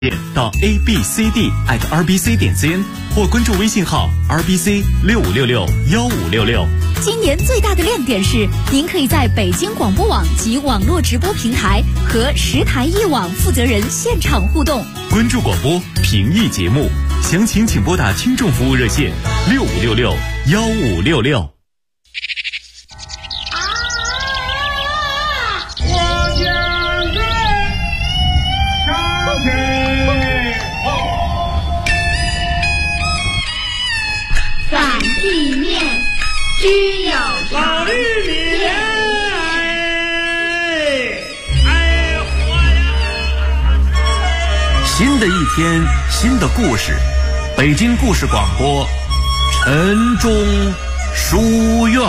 到 abcd@rbc.cn 或关注微信号 rbc65661566。 今年最大的亮点是，您可以在北京广播网及网络直播平台和10台一网负责人现场互动。 关注广播，评议节目，详情请拨打听众服务热线65661566。 只有老玉米， 新的一天，新的故事，北京故事广播，晨钟书院。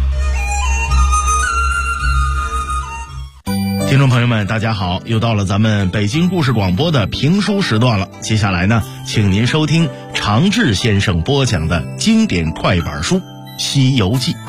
听众朋友们，大家好，又到了咱们北京故事广播的评书时段了。接下来呢，请您收听常志先生播讲的经典快板书《西游记》。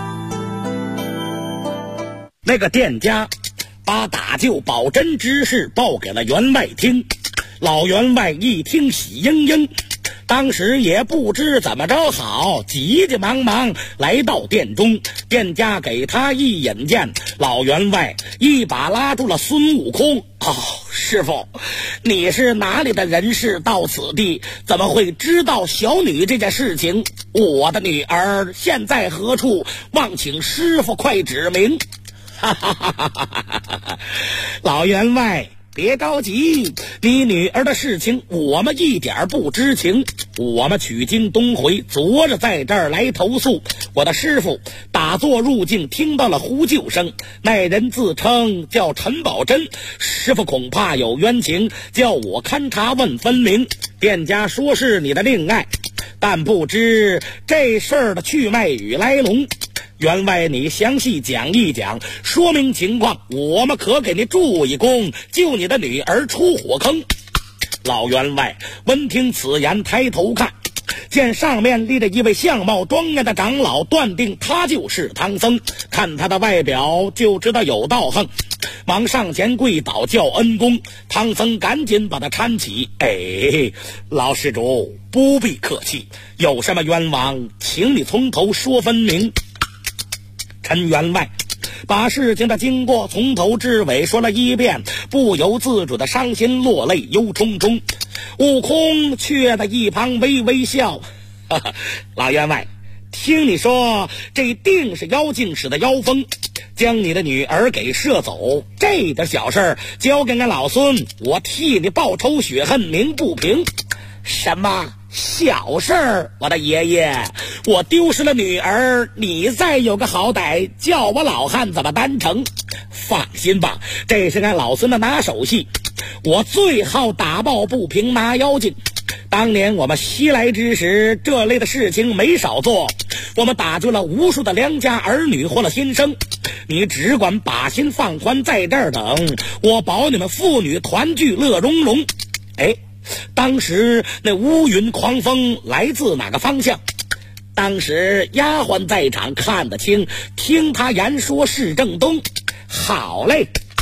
那个店家把打救宝珍之事报给了员外听，老员外一听喜盈盈，当时也不知怎么着好，急急忙忙来到店中。店家给他一引荐，老员外一把拉住了孙悟空。师傅，你是哪里的人士到此地，怎么会知道小女这件事情？我的女儿现在何处？望请师傅快指明。哈哈哈哈哈！老员外，别着急，你女儿的事情我们一点不知情。我们取经东回，昨日在这儿来投诉，我的师傅打坐入境，听到了呼救声，那人自称叫陈宝珍，师傅恐怕有冤情，叫我勘察问分明。店家说是你的令爱，但不知这事儿的去脉与来龙。员外，你详细讲一讲，说明情况，我们可给你助一功，救你的女儿出火坑。老员外闻听此言，抬头看，见上面立着一位相貌庄严的长老，断定他就是唐僧，看他的外表就知道有道行，忙上前跪倒叫恩公。唐僧赶紧把他搀起，老施主不必客气，有什么冤枉请你从头说分明。陈员外把事情的经过从头至尾说了一遍，不由自主的伤心落泪，忧忡忡。悟空却在一旁微微笑，老员外，听你说这定是妖精使的妖风，将你的女儿给射走，这点小事儿交给俺老孙，我替你报仇雪恨鸣不平。什么小事儿？我的爷爷，我丢失了女儿，你再有个好歹，叫我老汉怎么担成？放心吧，这是俺老孙的拿手戏，我最好打抱不平拿妖精。当年我们西来之时，这类的事情没少做，我们打救了无数的良家儿女，获了新生。你只管把心放宽，在这儿等，我保你们父女团聚乐融融。当时那乌云狂风来自哪个方向？当时丫鬟在场看得清，听他言说是正东。好嘞！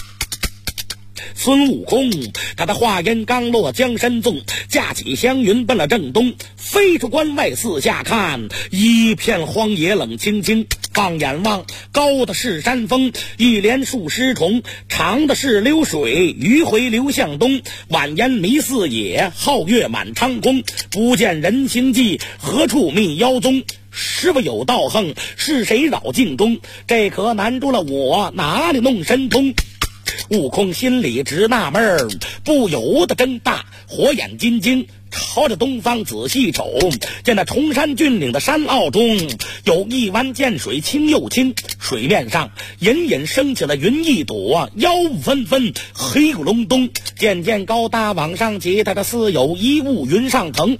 孙悟空他的话音刚落，将身纵，架起祥云奔了正东，飞出关外四下看，一片荒野冷清清。放眼望，高的是山峰，一连数十重，长的是流水，迂回流向东，蜿蜒迷四野，皓月满苍空，不见人行迹，何处觅妖踪？师傅有道行，是谁扰境中？这可难住了我，哪里弄神通？悟空心里直纳闷儿，不由得睁大火眼金睛，朝着东方仔细瞅，见那崇山峻岭的山坳中有一湾涧水，清又清，水面上隐隐升起了云一朵，妖雾纷纷，黑咕隆咚，渐渐高大往上起，它的似有一雾云上腾。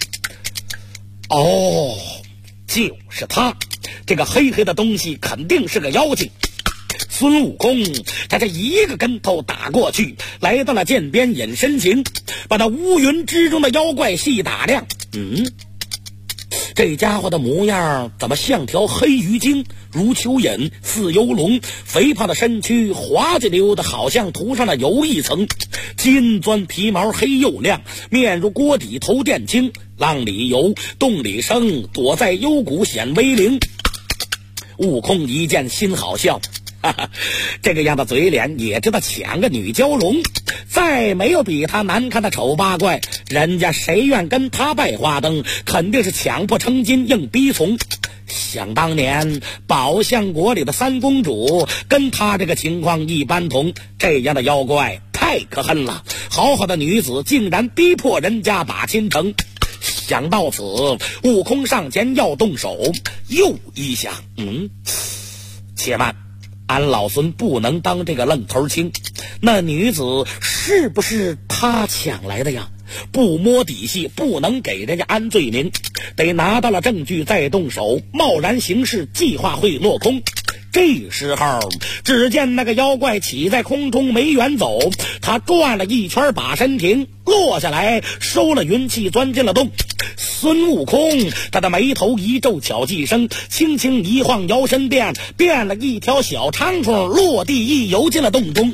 就是他，这个黑黑的东西肯定是个妖精。孙悟空他这一个跟头打过去，来到了涧边，隐身形，把那乌云之中的妖怪细打量。 这家伙的模样怎么像条黑鱼精，如蚯蚓似游龙，肥胖的身躯滑稽溜的好像涂上了油一层，金钻皮毛黑又亮，面如锅底头电青，浪里游洞里生，躲在幽谷显威灵。悟空一见心好笑，哈哈，这个样的嘴脸也知道抢个女蛟龙，再没有比他难看的丑八怪，人家谁愿跟他拜花灯，肯定是强迫成金硬逼从。想当年宝象国里的三公主跟他这个情况一般同，这样的妖怪太可恨了，好好的女子竟然逼迫人家把亲成。想到此，悟空上前要动手，又一想，且慢，俺老孙不能当这个愣头青，那女子是不是他抢来的呀？不摸底细，不能给人家安罪名，得拿到了证据再动手，贸然行事，计划会落空。这时候只见那个妖怪起在空中没远走，他转了一圈把身停，落下来收了云气钻进了洞。孙悟空他的眉头一皱，巧计生，轻轻一晃摇身变了一条小长虫，落地一游进了洞中。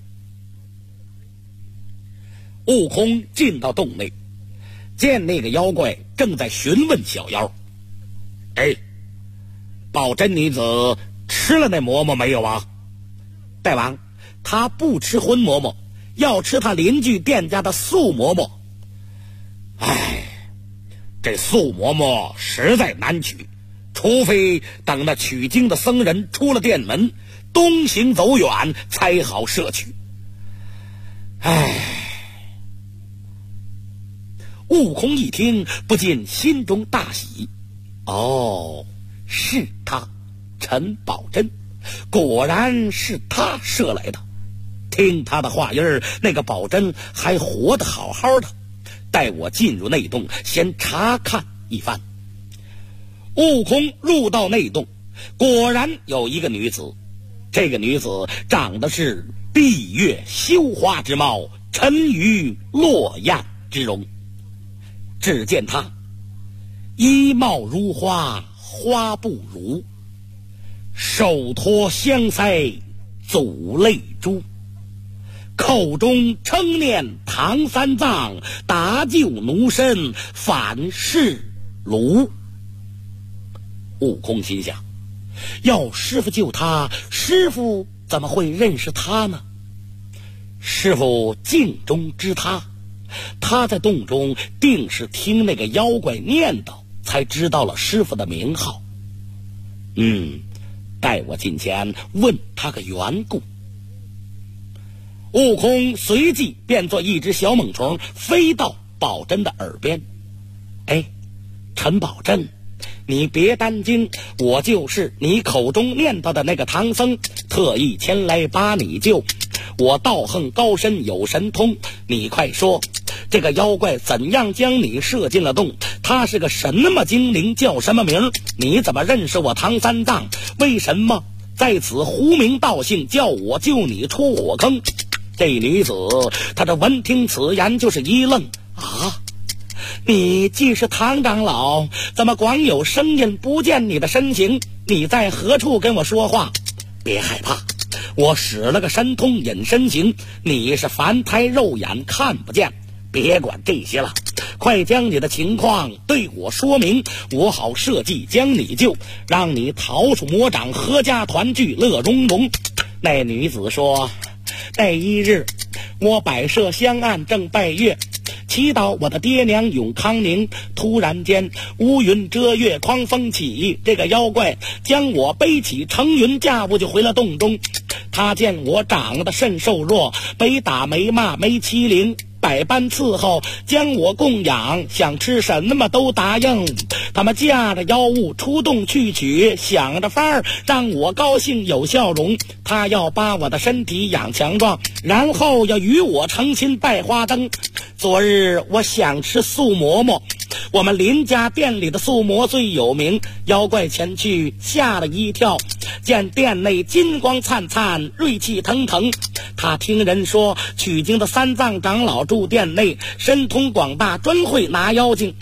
悟空进到洞内，见那个妖怪正在询问小妖：宝珍女子吃了那馍馍没有啊？大王，他不吃荤馍馍，要吃他邻居店家的素馍馍。这素馍馍实在难取，除非等那取经的僧人出了店门，东行走远才好摄取。悟空一听不禁心中大喜，是他陈宝珍，果然是他射来的。听他的话音儿，那个宝珍还活得好好的，带我进入内洞，先查看一番。悟空入到内洞，果然有一个女子。这个女子长得是闭月羞花之貌，沉鱼落雁之容。只见她衣帽如花，花不如，手托香腮，足泪珠，口中称念唐三藏，搭救奴身反是卢。悟空心想，要师傅救他，师傅怎么会认识他呢？师傅镜中知他，他在洞中定是听那个妖怪念叨，才知道了师傅的名号。带我近前问他个缘故。悟空随即变作一只小猛虫，飞到宝珍的耳边。陈宝珍，你别担惊，我就是你口中念叨的那个唐僧，特意前来把你救。我道行高深，有神通，你快说，这个妖怪怎样将你射进了洞？他是个什么精灵，叫什么名？你怎么认识我唐三藏？为什么在此狐名道姓，叫我救你出火坑？这女子她这闻听此言就是一愣，你既是唐长老，怎么光有声音不见你的身形？你在何处跟我说话？别害怕，我使了个神通隐身形，你是凡胎肉眼看不见。别管这些了，快将你的情况对我说明，我好设计将你救，让你逃出魔掌，阖家团聚乐融融。那女子说，那一日我摆设香案正拜月，祈祷我的爹娘永康宁，突然间乌云遮月，狂风起，这个妖怪将我背起乘云驾雾就回了洞中。他见我长得甚瘦弱，没打没骂没欺凌，百般伺候，将我供养，想吃什么都答应。他们驾着妖物出洞去取，想着法儿让我高兴有笑容。他要把我的身体养强壮，然后要与我成亲拜花灯。昨日我想吃素馍馍，我们邻家店里的素馍最有名。妖怪前去吓了一跳，见店内金光灿灿，锐气腾腾。他听人说取经的三藏长老住店内，神通广大，专会拿妖精。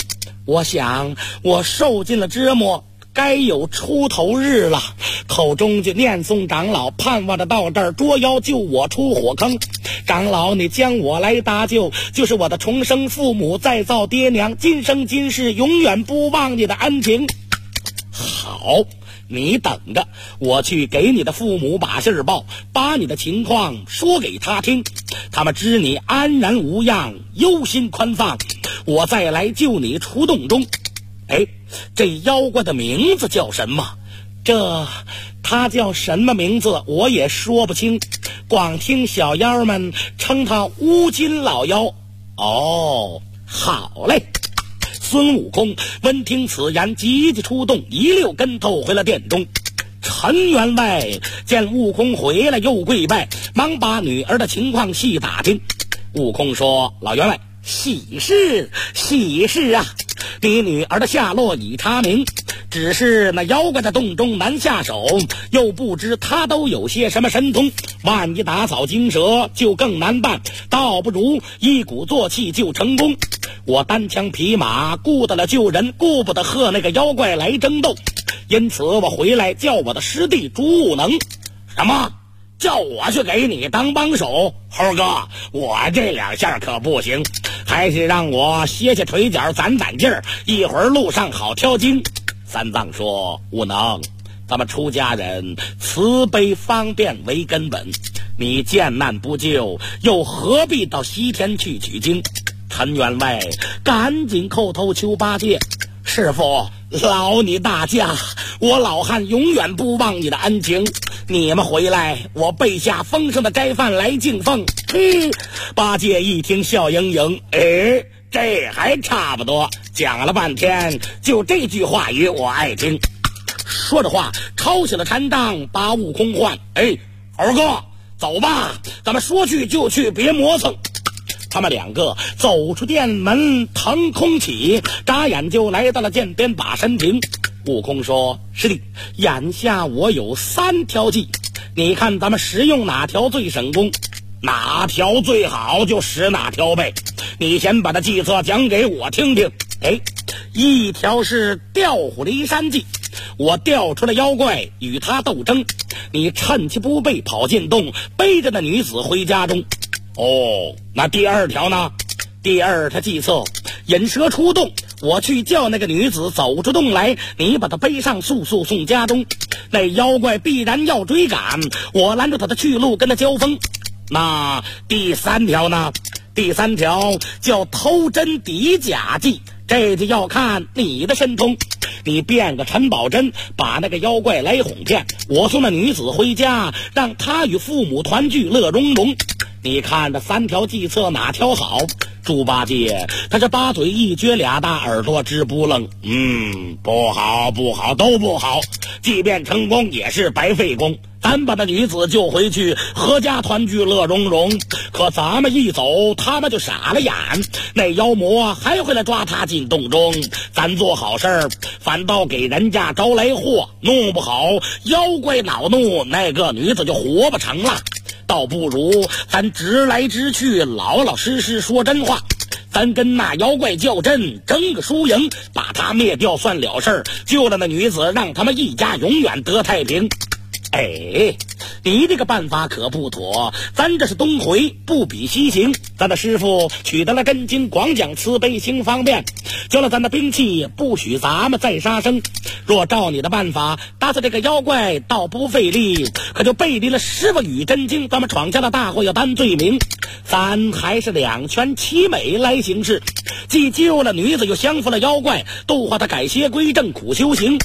我想我受尽了折磨，该有出头日了，口中就念诵长老，盼望着到这儿捉妖救我出火坑。长老，你将我来搭救，就是我的重生父母，再造爹娘，今生今世永远不忘你的恩情。好，你等着，我去给你的父母把信儿报，把你的情况说给他听，他们知你安然无恙，忧心宽放，我再来救你出洞中。这妖怪的名字叫什么？他叫什么名字我也说不清，光听小妖们称他乌金老妖。哦，好嘞。孙悟空闻听此言，急急出动，一溜跟头回了殿中。陈员外见悟空回来，又跪拜，忙把女儿的情况细打听。悟空说：老员外，喜事啊，你女儿的下落已查明，只是那妖怪在洞中难下手，又不知他都有些什么神通，万一打草惊蛇就更难办，倒不如一鼓作气就成功。我单枪匹马，顾得了救人，顾不得和那个妖怪来争斗，因此我回来叫我的师弟朱悟能。什么？叫我去给你当帮手？猴哥，我这两下可不行，还是让我歇歇腿脚，攒劲儿，一会儿路上好挑经。三藏说：悟能，咱们出家人慈悲方便为根本，你见难不救，又何必到西天去取经？陈员外赶紧叩头求八戒：师父，劳你大驾，我老汉永远不忘你的恩情，你们回来，我备下丰盛的斋饭来敬奉。八戒一听笑盈盈，这还差不多，讲了半天，就这句话语我爱听。说着话，抄起了禅杖，把悟空唤：猴哥，走吧，咱们说去就去，别磨蹭。他们两个走出殿门，腾空起，眨眼就来到了涧边把身停。悟空说：师弟，眼下我有3条计，你看咱们使用哪条最省功？哪条最好就使哪条呗，你先把这计策讲给我听听。一条是调虎离山计，我调出了妖怪与他斗争，你趁其不备跑进洞，背着那女子回家中。那第二条呢？第二条计策，引蛇出洞，我去叫那个女子走出洞来，你把她背上速速送家中，那妖怪必然要追赶，我拦住他的去路，跟他交锋。那第3条呢？第3条叫偷真抵假计，这就要看你的神通，你变个陈宝珍，把那个妖怪来哄骗，我送那女子回家，让她与父母团聚，乐融融。你看这3条计策哪条好？猪八戒他这八嘴一撅，俩大耳朵直不愣。不好，都不好，即便成功也是白费功。咱把那女子救回去，阖家团聚乐融融，可咱们一走，他们就傻了眼，那妖魔还会来抓他进洞中，咱做好事反倒给人家招来祸，弄不好妖怪恼怒，那个女子就活不成了。倒不如咱直来直去，老老实实说真话，咱跟那妖怪较真，争个输赢，把他灭掉算了事儿，救了那女子，让他们一家永远得太平。你这个办法可不妥，咱这是东回不比西行。咱的师傅取得了真经，广讲慈悲心方便，教了咱的兵器，不许咱们再杀生。若照你的办法打死这个妖怪，倒不费力，可就背离了师傅与真经，咱们闯下了大祸，要担罪名。咱还是两全其美来行事，既救了女子，又降服了妖怪，度化他改邪归正，苦修行。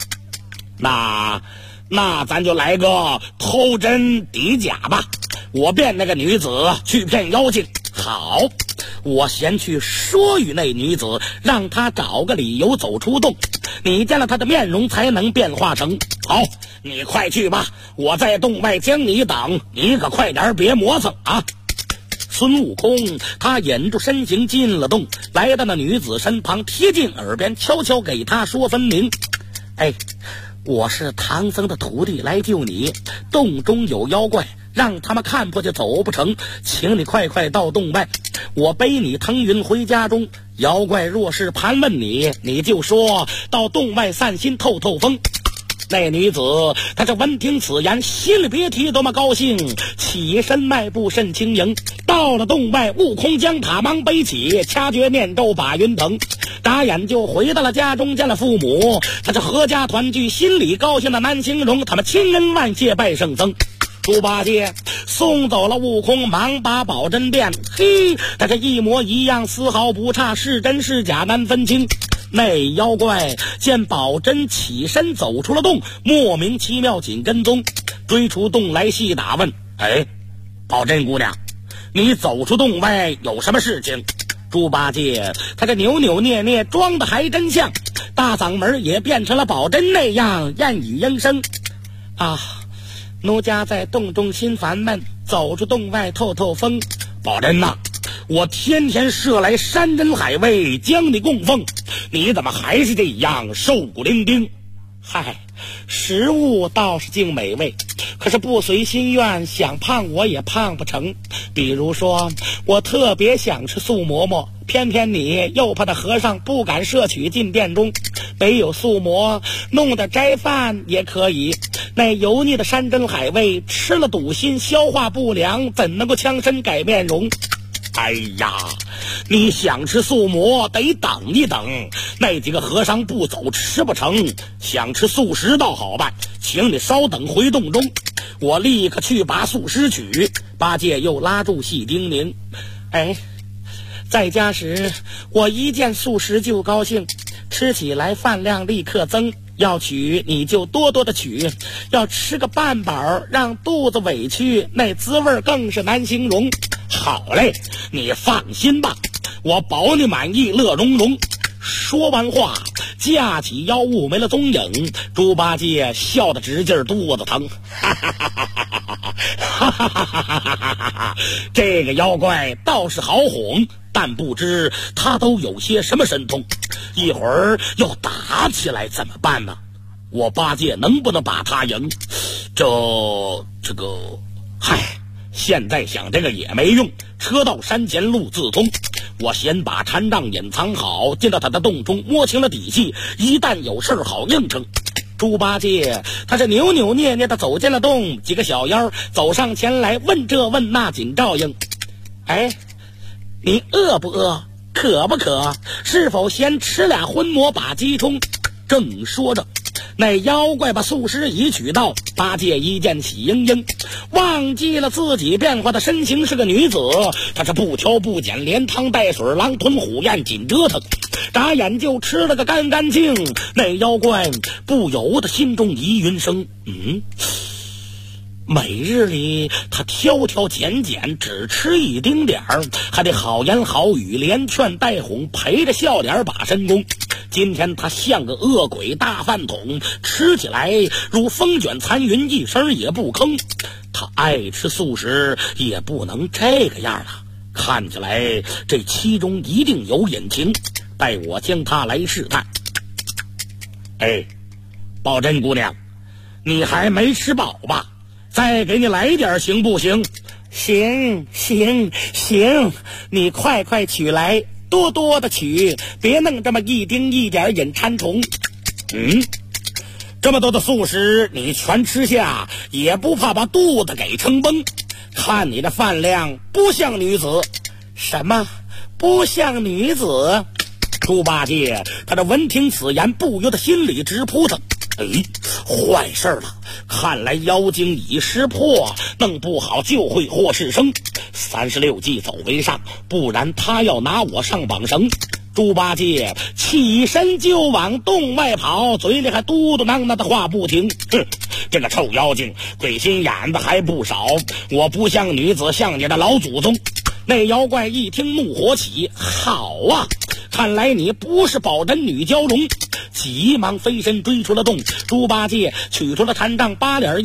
那咱就来个偷真抵假吧，我变那个女子去骗妖精。好，我先去说与那女子，让她找个理由走出洞，你见了她的面容才能变化成。好，你快去吧，我在洞外将你等，你可快点别磨蹭啊。孙悟空他引住身形进了洞，来到那女子身旁，贴近耳边悄悄给她说分明。我是唐僧的徒弟，来救你，洞中有妖怪， 让他们看破就走不成，请你快快到洞外，我背你腾云回家中。妖怪若是盘问你，你就说到洞外散心透透风。那女子她这闻听此言，心里别提多么高兴，起身迈步甚轻盈。到了洞外，悟空将塔忙背起，掐诀念咒把云腾，眨眼就回到了家中，见了父母，他这阖家团聚，心里高兴的难形容。他们千恩万谢拜圣僧。猪八戒送走了悟空，忙把宝珍变，嘿，他这一模一样，丝毫不差，是真是假难分清。那妖怪见宝珍起身走出了洞，莫名其妙紧跟踪，追出洞来细打问：哎，宝珍姑娘，你走出洞外有什么事情？猪八戒他这扭扭捏捏，装的还真像，大嗓门也变成了宝珍那样，燕语应声：啊，奴家在洞中心烦闷，走出洞外透透风。宝珍呐，我天天射来山珍海味将你供奉，你怎么还是这样瘦骨伶仃？嗨，食物倒是竟美味，可是不随心愿，想胖我也胖不成。比如说我特别想吃素馍馍，偏偏你又怕那和尚不敢摄取进殿中，没有素馍，弄的斋饭也可以。那油腻的山珍海味吃了堵心，消化不良，怎能够强身改面容？哎呀，你想吃素馍得等一等，那几个和尚不走吃不成。想吃素食倒好办，请你稍等回洞中，我立刻去把素食取。八戒又拉住细叮咛：哎，在家时我一见素食就高兴，吃起来饭量立刻增，要取你就多多的取，要吃个半饱让肚子委屈，那滋味更是难形容。好嘞，你放心吧，我保你满意乐融融。说完话，架起妖物没了踪影。猪八戒笑得直劲肚子疼，这个妖怪倒是好哄，但不知他都有些什么神通，一会儿要打起来怎么办呢？我八戒能不能把他赢？这个嗨，现在想这个也没用，车到山前路自通，我先把禅杖隐藏好，进到他的洞中摸清了底细，一旦有事好应承。猪八戒他是扭扭捏捏的走进了洞，几个小妖走上前来问这问那，紧照应：哎，你饿不饿？渴不渴？是否先吃俩荤馍把鸡冲？正说着，那妖怪把素食已取到，八戒一见喜盈盈，忘记了自己变化的身形是个女子，他是不挑不拣，连汤带水，狼吞虎咽，紧折腾，眨眼就吃了个干干净。那妖怪不由得心中疑云生：每日里他挑挑拣拣，只吃一丁点儿，还得好言好语，连劝带哄，陪着笑脸把身功。今天他像个恶鬼大饭桶，吃起来如风卷残云，一声也不吭。他爱吃素食，也不能这个样了。看起来这其中一定有隐情，待我将他来试探。哎，宝珍姑娘，你还没吃饱吧？再给你来点行不行？行，你快快取来，多多的取，别弄这么一丁一点引馋虫。这么多的素食你全吃下，也不怕把肚子给撑崩？看你的饭量不像女子。什么不像女子？猪八戒他这闻听此言，不由得心里直扑腾。坏事了，看来妖精已识破，弄不好就会祸事生。36计走为上，不然他要拿我上绑绳。猪八戒起身就往洞外跑，嘴里还嘟嘟囔囔的话不停。这个臭妖精鬼心眼子还不少，我不像女子，像你的老祖宗。那妖怪一听怒火起，好啊，看来你不是宝珍女蛟龙，急忙飞身追出了洞。猪八戒取出了禅杖，八脸